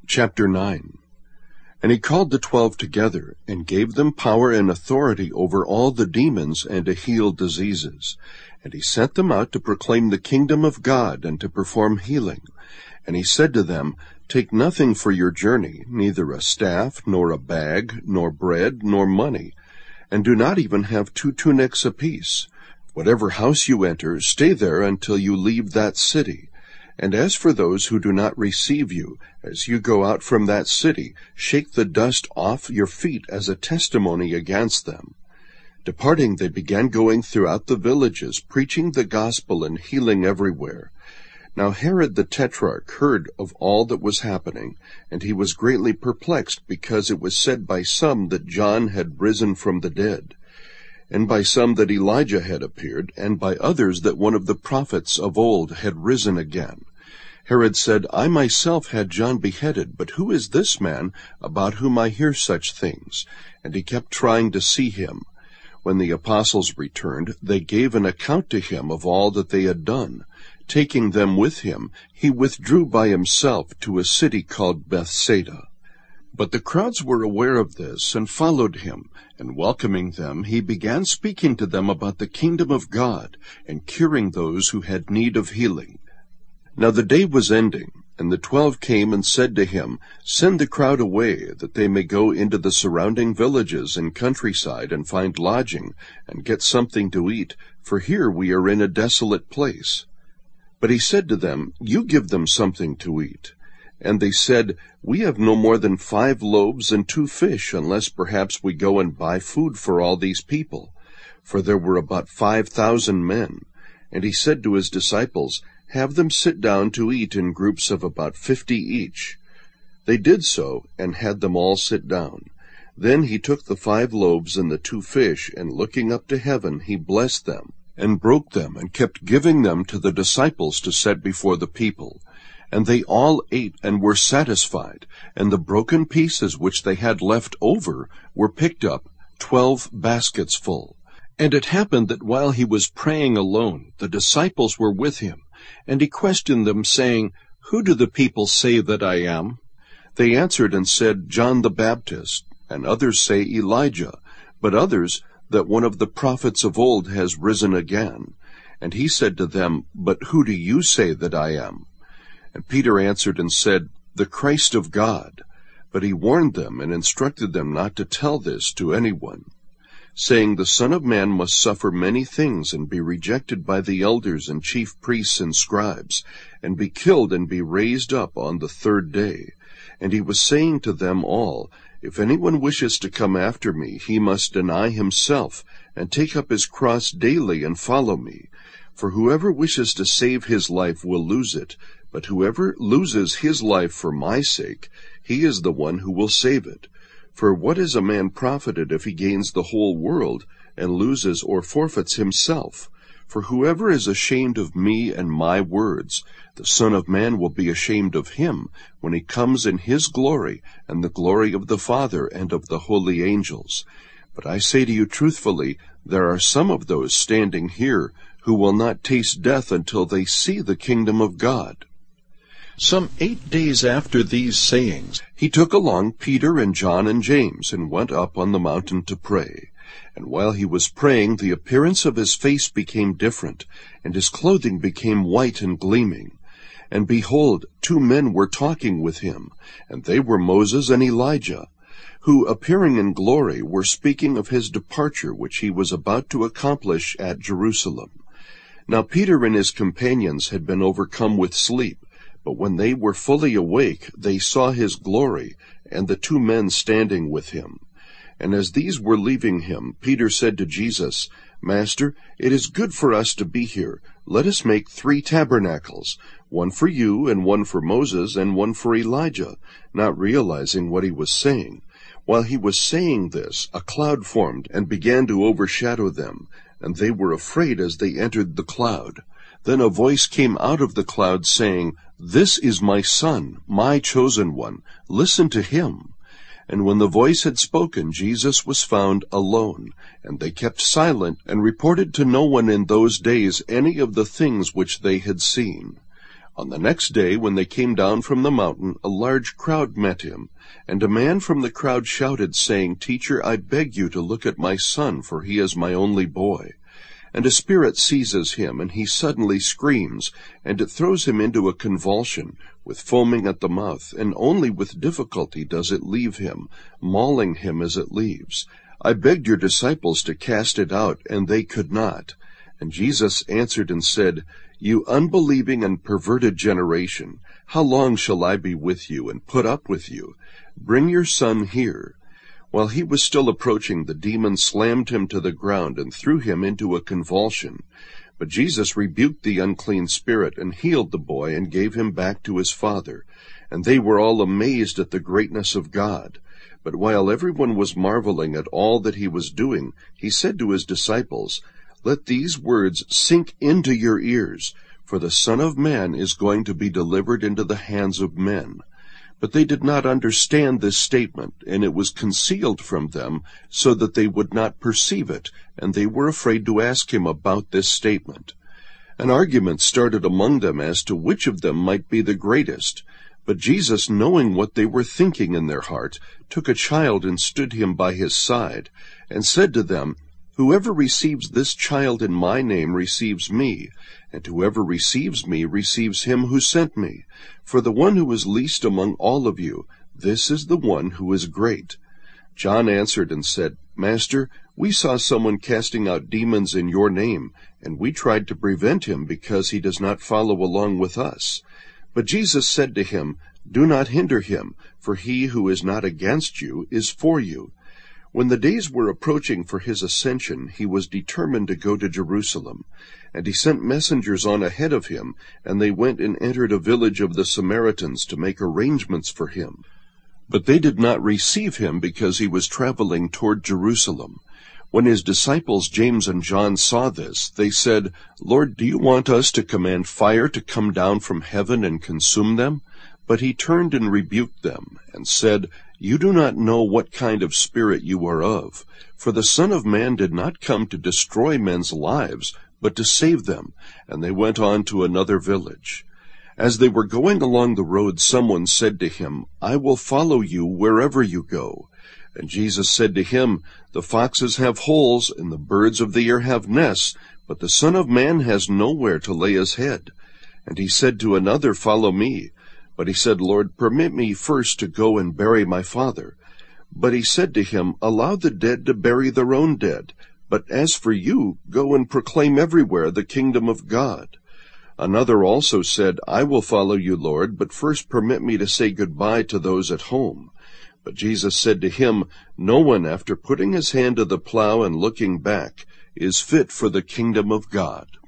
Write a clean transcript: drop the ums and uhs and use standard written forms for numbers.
Chapter 9. And he called the 12 together, and gave them power and authority over all the demons, and to heal diseases. And he sent them out to proclaim the kingdom of God, and to perform healing. And he said to them, Take nothing for your journey, neither a staff, nor a bag, nor bread, nor money. And do not even have 2 tunics apiece. Whatever house you enter, stay there until you leave that city. And as for those who do not receive you, as you go out from that city, shake the dust off your feet as a testimony against them. Departing, they began going throughout the villages, preaching the gospel and healing everywhere. Now Herod the Tetrarch heard of all that was happening, and he was greatly perplexed, because it was said by some that John had risen from the dead, and by some that Elijah had appeared, and by others that one of the prophets of old had risen again. Herod said, I myself had John beheaded, but who is this man about whom I hear such things? And he kept trying to see him. When the apostles returned, they gave an account to him of all that they had done. Taking them with him, he withdrew by himself to a city called Bethsaida. But the crowds were aware of this, and followed him, and welcoming them, he began speaking to them about the kingdom of God, and curing those who had need of healing. Now the day was ending, and the 12 came and said to him, Send the crowd away, that they may go into the surrounding villages and countryside, and find lodging, and get something to eat, for here we are in a desolate place. But he said to them, You give them something to eat. And they said, We have no more than 5 loaves and 2 fish, unless perhaps we go and buy food for all these people. For there were about 5,000 men. And he said to his disciples, Have them sit down to eat in groups of about 50 each. They did so, and had them all sit down. Then he took the 5 loaves and the 2 fish, and looking up to heaven, he blessed them, and broke them, and kept giving them to the disciples to set before the people. And they all ate and were satisfied, and the broken pieces which they had left over were picked up, 12 baskets full. And it happened that while he was praying alone, the disciples were with him, and he questioned them, saying, Who do the people say that I am? They answered and said, John the Baptist, and others say Elijah, but others that one of the prophets of old has risen again. And he said to them, But who do you say that I am? And Peter answered and said, The Christ of God. But he warned them and instructed them not to tell this to anyone, saying, The Son of Man must suffer many things, and be rejected by the elders and chief priests and scribes, and be killed, and be raised up on the 3rd day. And he was saying to them all, If anyone wishes to come after me, he must deny himself, and take up his cross daily, and follow me. For whoever wishes to save his life will lose it, but whoever loses his life for my sake, he is the one who will save it. For what is a man profited if he gains the whole world, and loses or forfeits himself? For whoever is ashamed of me and my words, the Son of Man will be ashamed of him, when he comes in his glory, and the glory of the Father and of the holy angels. But I say to you truthfully, there are some of those standing here who will not taste death until they see the kingdom of God. Some 8 days after these sayings, he took along Peter and John and James, and went up on the mountain to pray. And while he was praying, the appearance of his face became different, and his clothing became white and gleaming. And behold, 2 men were talking with him, and they were Moses and Elijah, who, appearing in glory, were speaking of his departure, which he was about to accomplish at Jerusalem. Now Peter and his companions had been overcome with sleep, but when they were fully awake, they saw his glory, and the 2 men standing with him. And as these were leaving him, Peter said to Jesus, Master, it is good for us to be here. Let us make 3 tabernacles, one for you, and one for Moses, and one for Elijah, not realizing what he was saying. While he was saying this, a cloud formed and began to overshadow them, and they were afraid as they entered the cloud. Then a voice came out of the cloud, saying, This is my Son, my chosen one. Listen to him. And when the voice had spoken, Jesus was found alone, and they kept silent, and reported to no one in those days any of the things which they had seen. On the next day, when they came down from the mountain, a large crowd met him. And a man from the crowd shouted, saying, "Teacher, I beg you to look at my son, for he is my only boy. And a spirit seizes him, and he suddenly screams, and it throws him into a convulsion, with foaming at the mouth, and only with difficulty does it leave him, mauling him as it leaves. I begged your disciples to cast it out, and they could not." And Jesus answered and said, "You unbelieving and perverted generation, how long shall I be with you and put up with you? Bring your son here." While he was still approaching, the demon slammed him to the ground and threw him into a convulsion. But Jesus rebuked the unclean spirit and healed the boy and gave him back to his father. And they were all amazed at the greatness of God. But while everyone was marveling at all that he was doing, he said to his disciples, "Let these words sink into your ears, for the Son of Man is going to be delivered into the hands of men." But they did not understand this statement, and it was concealed from them, so that they would not perceive it, and they were afraid to ask him about this statement. An argument started among them as to which of them might be the greatest. But Jesus, knowing what they were thinking in their heart, took a child and stood him by his side, and said to them, "Whoever receives this child in my name receives me, and whoever receives me receives him who sent me. For the one who is least among all of you, this is the one who is great." John answered and said, "Master, we saw someone casting out demons in your name, and we tried to prevent him because he does not follow along with us." But Jesus said to him, "Do not hinder him, for he who is not against you is for you." When the days were approaching for his ascension, he was determined to go to Jerusalem. And he sent messengers on ahead of him, and they went and entered a village of the Samaritans to make arrangements for him. But they did not receive him because he was traveling toward Jerusalem. When his disciples James and John saw this, they said, "Lord, do you want us to command fire to come down from heaven and consume them?" But he turned and rebuked them, and said, "You do not know what kind of spirit you are of. For the Son of Man did not come to destroy men's lives, but to save them." And they went on to another village. As they were going along the road, someone said to him, "I will follow you wherever you go." And Jesus said to him, "The foxes have holes, and the birds of the air have nests, but the Son of Man has nowhere to lay his head." And he said to another, "Follow me." But he said, "Lord, permit me first to go and bury my father." But he said to him, "Allow the dead to bury their own dead. But as for you, go and proclaim everywhere the kingdom of God." Another also said, "I will follow you, Lord, but first permit me to say goodbye to those at home." But Jesus said to him, "No one, after putting his hand to the plow and looking back, is fit for the kingdom of God."